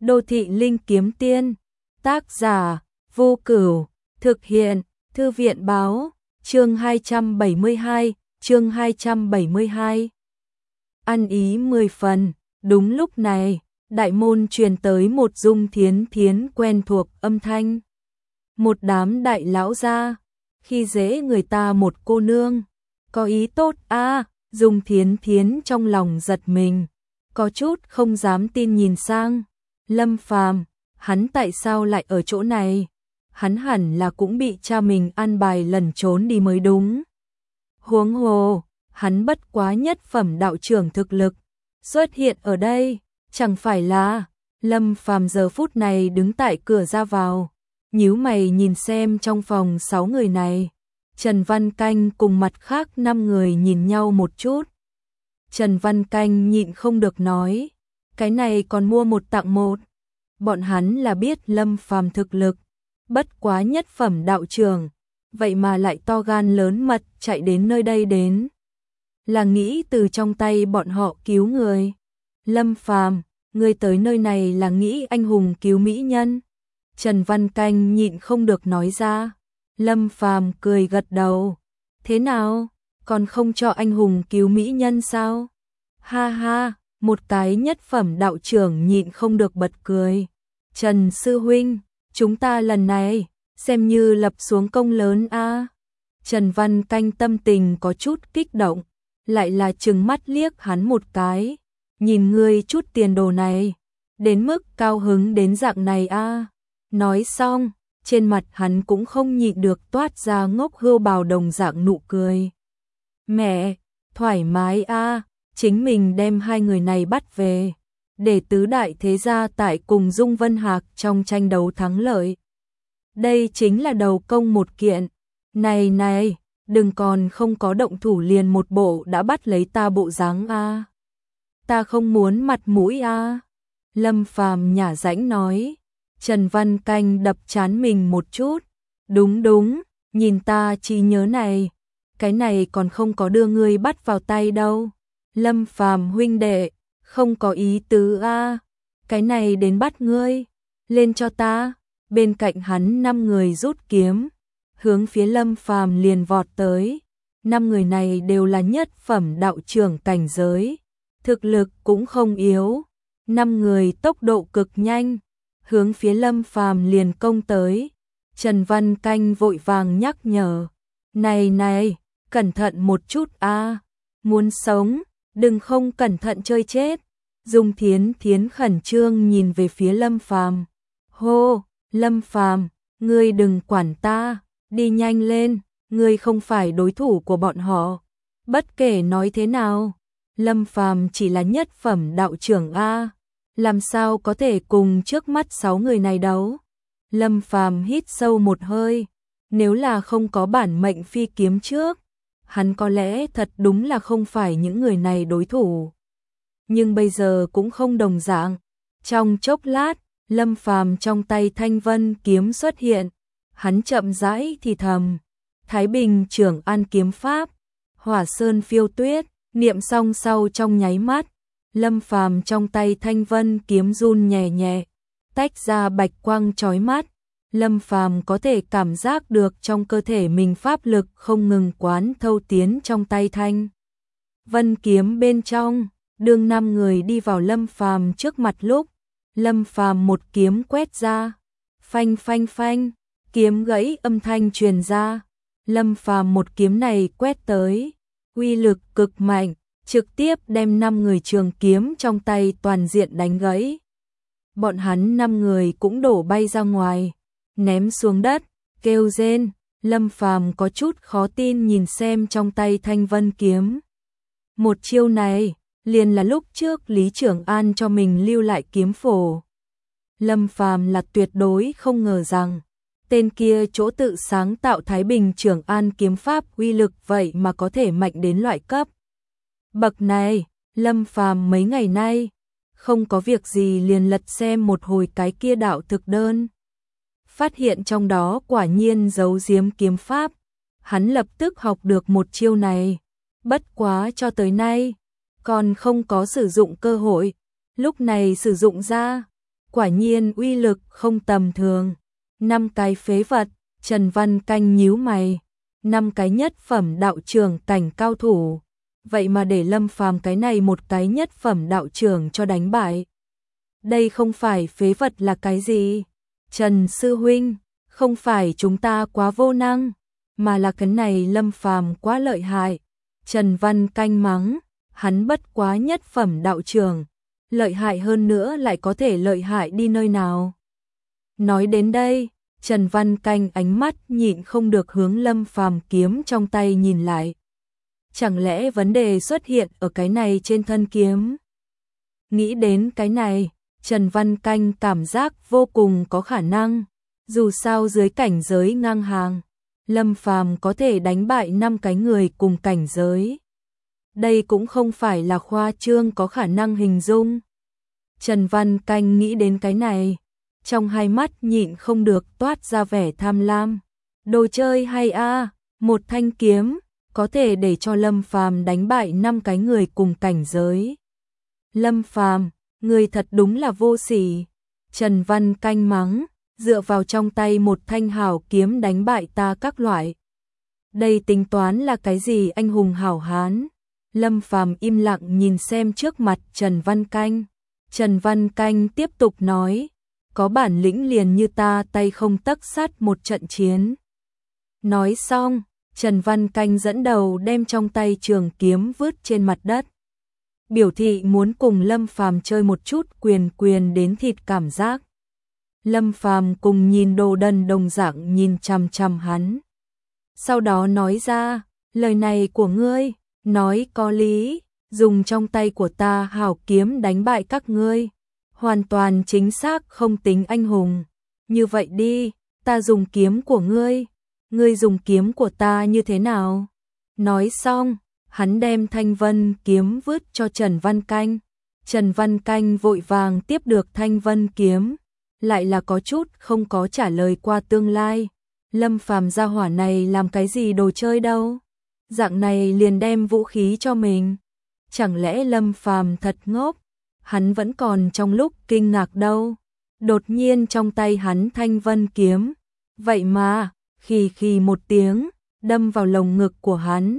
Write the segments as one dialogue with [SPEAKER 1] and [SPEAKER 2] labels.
[SPEAKER 1] Đô thị linh kiếm tiên, tác giả Vô Cửu, thực hiện Thư viện báo, chương 272. Ăn ý 10 phần, đúng lúc này, đại môn truyền tới một Dung Thiến Thiến quen thuộc âm thanh. Một đám đại lão gia, khi dễ người ta một cô nương, có ý tốt à? Dung Thiến Thiến trong lòng giật mình, có chút không dám tin nhìn sang. Lâm Phàm, hắn tại sao lại ở chỗ này? Hắn hẳn là cũng bị cha mình an bài lẩn trốn đi mới đúng. Huống hồ, hắn bất quá nhất phẩm đạo trưởng thực lực, xuất hiện ở đây, chẳng phải là... Lâm Phàm giờ phút này đứng tại cửa ra vào, nhíu mày nhìn xem trong phòng 6 người này. Trần Văn Canh cùng mặt khác 5 người nhìn nhau một chút. Trần Văn Canh nhịn không được nói, cái này còn mua một tặng một. Bọn hắn là biết Lâm Phàm thực lực, bất quá nhất phẩm đạo trưởng, vậy mà lại to gan lớn mật chạy đến nơi đây đến. Là nghĩ từ trong tay bọn họ cứu người. Lâm Phàm, ngươi tới nơi này là nghĩ anh hùng cứu mỹ nhân. Trần Văn Canh nhịn không được nói ra. Lâm Phàm cười gật đầu. Thế nào, còn không cho anh hùng cứu mỹ nhân sao? Ha ha, một cái nhất phẩm đạo trưởng nhịn không được bật cười. Trần sư huynh, chúng ta lần này xem như lập xuống công lớn a. Trần Văn Canh tâm tình có chút kích động, lại là trừng mắt liếc hắn một cái. Nhìn ngươi chút tiền đồ này, đến mức cao hứng đến dạng này a. Nói xong, trên mặt hắn cũng không nhịn được toát ra ngốc hươu bào đồng dạng nụ cười. Mẹ, thoải mái a, chính mình đem hai người này bắt về, để tứ đại thế gia tại cùng Dung Vân Hạc trong tranh đấu thắng lợi. Đây chính là đầu công một kiện. Này này, đừng còn không có động thủ liền một bộ đã bắt lấy ta bộ dáng a. Ta không muốn mặt mũi a. Lâm Phàm nhả rãnh nói. Trần Văn Canh đập trán mình một chút. Đúng đúng, nhìn ta trí nhớ này, cái này còn không có đưa ngươi bắt vào tay đâu. Lâm Phàm huynh đệ, không có ý tứ a. Cái này đến bắt ngươi, lên cho ta. Bên cạnh hắn 5 người rút kiếm, hướng phía Lâm Phàm liền vọt tới. 5 người này đều là nhất phẩm đạo trưởng cảnh giới, thực lực cũng không yếu. 5 người tốc độ cực nhanh, hướng phía Lâm Phàm liền công tới. Trần Văn Canh vội vàng nhắc nhở, này này, cẩn thận một chút a, muốn sống, đừng không cẩn thận chơi chết. Dung Thiến Thiến khẩn trương nhìn về phía Lâm Phàm. Hô, Lâm Phàm, ngươi đừng quản ta, đi nhanh lên, ngươi không phải đối thủ của bọn họ. Bất kể nói thế nào, Lâm Phàm chỉ là nhất phẩm đạo trưởng a, làm sao có thể cùng trước mắt 6 người này đấu. Lâm Phàm hít sâu một hơi, nếu là không có bản mệnh phi kiếm trước, hắn có lẽ thật đúng là không phải những người này đối thủ. Nhưng bây giờ cũng không đồng dạng. Trong chốc lát, Lâm Phàm trong tay Thanh Vân kiếm xuất hiện, hắn chậm rãi thì thầm, Thái Bình Trưởng An kiếm pháp, Hỏa Sơn Phiêu Tuyết, niệm xong sau trong nháy mắt, Lâm Phàm trong tay Thanh Vân kiếm run nhẹ nhẹ, tách ra bạch quang chói mắt. Lâm Phàm có thể cảm giác được trong cơ thể mình pháp lực không ngừng quán thâu tiến trong tay Thanh Vân kiếm bên trong. Đương 5 người đi vào Lâm Phàm trước mặt lúc, Lâm Phàm một kiếm quét ra, phanh phanh phanh, kiếm gãy âm thanh truyền ra. Lâm Phàm một kiếm này quét tới, uy lực cực mạnh, trực tiếp đem 5 người trường kiếm trong tay toàn diện đánh gãy. Bọn hắn 5 người cũng đổ bay ra ngoài, ném xuống đất, kêu rên. Lâm Phàm có chút khó tin nhìn xem trong tay Thanh Vân kiếm. Một chiêu này liền là lúc trước Lý Trưởng An cho mình lưu lại kiếm phổ. Lâm Phàm là tuyệt đối không ngờ rằng tên kia chỗ tự sáng tạo Thái Bình Trưởng An kiếm pháp uy lực vậy mà có thể mạnh đến loại cấp bậc này. Lâm Phàm mấy ngày nay không có việc gì liền lật xem một hồi cái kia đạo thực đơn, phát hiện trong đó quả nhiên giấu giếm kiếm pháp. Hắn lập tức học được một chiêu này, bất quá cho tới nay còn không có sử dụng cơ hội, lúc này sử dụng ra, quả nhiên uy lực không tầm thường. 5 cái phế vật, Trần Văn Canh nhíu mày, 5 cái nhất phẩm đạo trưởng cảnh cao thủ, vậy mà để Lâm Phàm cái này một cái nhất phẩm đạo trưởng cho đánh bại. Đây không phải phế vật là cái gì? Trần sư huynh, không phải chúng ta quá vô năng, mà là cái này Lâm Phàm quá lợi hại. Trần Văn Canh mắng, hắn bất quá nhất phẩm đạo trưởng, lợi hại hơn nữa lại có thể lợi hại đi nơi nào. Nói đến đây, Trần Văn Canh ánh mắt nhịn không được hướng Lâm Phàm kiếm trong tay nhìn lại. Chẳng lẽ vấn đề xuất hiện ở cái này trên thân kiếm? Nghĩ đến cái này, Trần Văn Canh cảm giác vô cùng có khả năng. Dù sao dưới cảnh giới ngang hàng, Lâm Phàm có thể đánh bại 5 cái người cùng cảnh giới. Đây cũng không phải là khoa trương có khả năng hình dung. Trần Văn Canh nghĩ đến cái này, trong hai mắt nhịn không được toát ra vẻ tham lam. Đồ chơi hay a, một thanh kiếm có thể để cho Lâm Phàm đánh bại 5 cái người cùng cảnh giới. Lâm Phàm, người thật đúng là vô sỉ. Trần Văn Canh mắng, dựa vào trong tay một thanh hảo kiếm đánh bại ta các loại. Đây tính toán là cái gì anh hùng hảo hán? Lâm Phàm im lặng nhìn xem trước mặt Trần Văn Canh. Trần Văn Canh tiếp tục nói, có bản lĩnh liền như ta tay không tấc sắt một trận chiến. Nói xong, Trần Văn Canh dẫn đầu đem trong tay trường kiếm vứt trên mặt đất. Biểu thị muốn cùng Lâm Phàm chơi một chút quyền quyền đến thịt cảm giác. Lâm Phàm cùng nhìn đồ đần đồng dạng nhìn chằm chằm hắn. Sau đó nói ra, lời này của ngươi, nói có lý, dùng trong tay của ta hảo kiếm đánh bại các ngươi. Hoàn toàn chính xác không tính anh hùng. Như vậy đi, ta dùng kiếm của ngươi dùng kiếm của ta như thế nào? Nói xong, hắn đem thanh vân kiếm vứt cho Trần Văn Canh. Trần Văn Canh vội vàng tiếp được thanh vân kiếm, lại là có chút không có trả lời qua tương lai. Lâm Phàm gia hỏa này làm cái gì đồ chơi đâu? Dạng này liền đem vũ khí cho mình. Chẳng lẽ Lâm Phàm thật ngốc? Hắn vẫn còn trong lúc kinh ngạc đâu. Đột nhiên trong tay hắn thanh vân kiếm, vậy mà, khì một tiếng, đâm vào lồng ngực của hắn.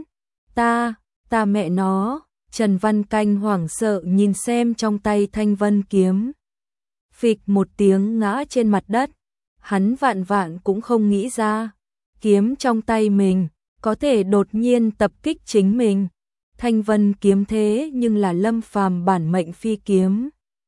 [SPEAKER 1] Ta mẹ nó, Trần Văn Canh hoảng sợ nhìn xem trong tay thanh vân kiếm. Phịch một tiếng ngã trên mặt đất, hắn vạn cũng không nghĩ ra, kiếm trong tay mình, có thể đột nhiên tập kích chính mình. Thanh vân kiếm thế nhưng là Lâm Phàm bản mệnh phi kiếm.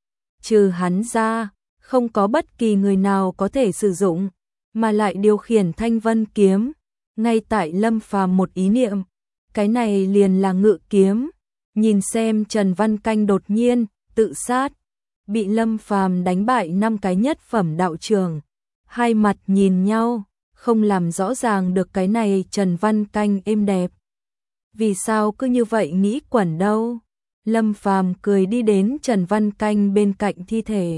[SPEAKER 1] Trừ hắn ra, không có bất kỳ người nào có thể sử dụng, mà lại điều khiển thanh vân kiếm. Ngay tại Lâm Phàm một ý niệm, cái này liền là ngự kiếm. Nhìn xem Trần Văn Canh đột nhiên tự sát, bị Lâm Phàm đánh bại 5 cái nhất phẩm đạo trưởng. Hai mặt nhìn nhau, không làm rõ ràng được cái này Trần Văn Canh êm đẹp. Vì sao cứ như vậy nghĩ quẩn đâu? Lâm Phàm cười đi đến Trần Văn Canh bên cạnh thi thể,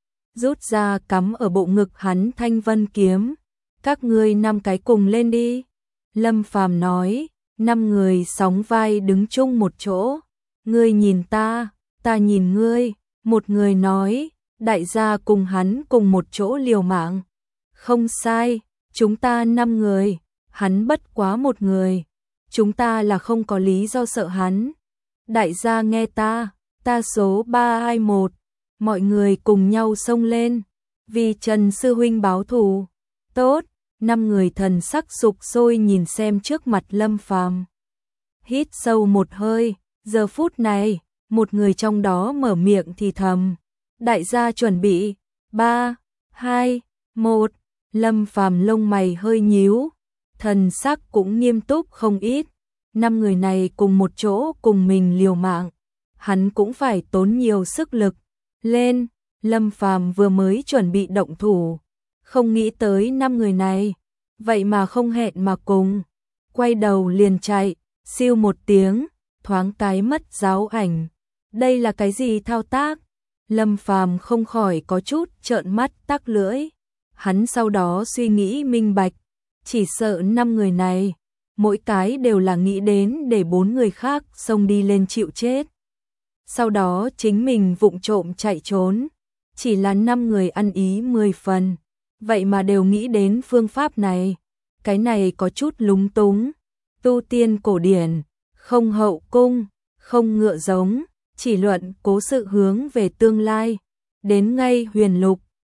[SPEAKER 1] rút ra cắm ở bộ ngực hắn thanh vân kiếm. Các ngươi 5 cái cùng lên đi. Lâm Phàm nói, 5 người sóng vai đứng chung một chỗ. Ngươi nhìn ta nhìn ngươi. Một người nói, đại gia cùng hắn cùng một chỗ liều mạng. Không sai, chúng ta 5 người, hắn bất quá một người. Chúng ta là không có lý do sợ hắn. Đại gia nghe ta số 321. Mọi người cùng nhau xông lên, vì Trần sư huynh báo thù. Tốt, 5 người thần sắc sục sôi nhìn xem trước mặt Lâm Phàm. Hít sâu một hơi, giờ phút này, một người trong đó mở miệng thì thầm. Đại gia chuẩn bị, 3, 2, 1. Lâm Phàm lông mày hơi nhíu, thần sắc cũng nghiêm túc không ít. 5 người này cùng một chỗ cùng mình liều mạng, hắn cũng phải tốn nhiều sức lực. Lên, Lâm Phàm vừa mới chuẩn bị động thủ, không nghĩ tới 5 người này, vậy mà không hẹn mà cùng, quay đầu liền chạy, siêu một tiếng, thoáng cái mất giáo ảnh. Đây là cái gì thao tác? Lâm Phàm không khỏi có chút trợn mắt tắc lưỡi. Hắn sau đó suy nghĩ minh bạch, chỉ sợ 5 người này, mỗi cái đều là nghĩ đến để 4 người khác xông đi lên chịu chết. Sau đó chính mình vụng trộm chạy trốn. chỉ là 5 người ăn ý 10 phần, vậy mà đều nghĩ đến phương pháp này. Cái này có chút lúng túng. Tu tiên cổ điển, không hậu cung, không ngựa giống, chỉ luận cố sự hướng về tương lai. Đến ngay huyền lục,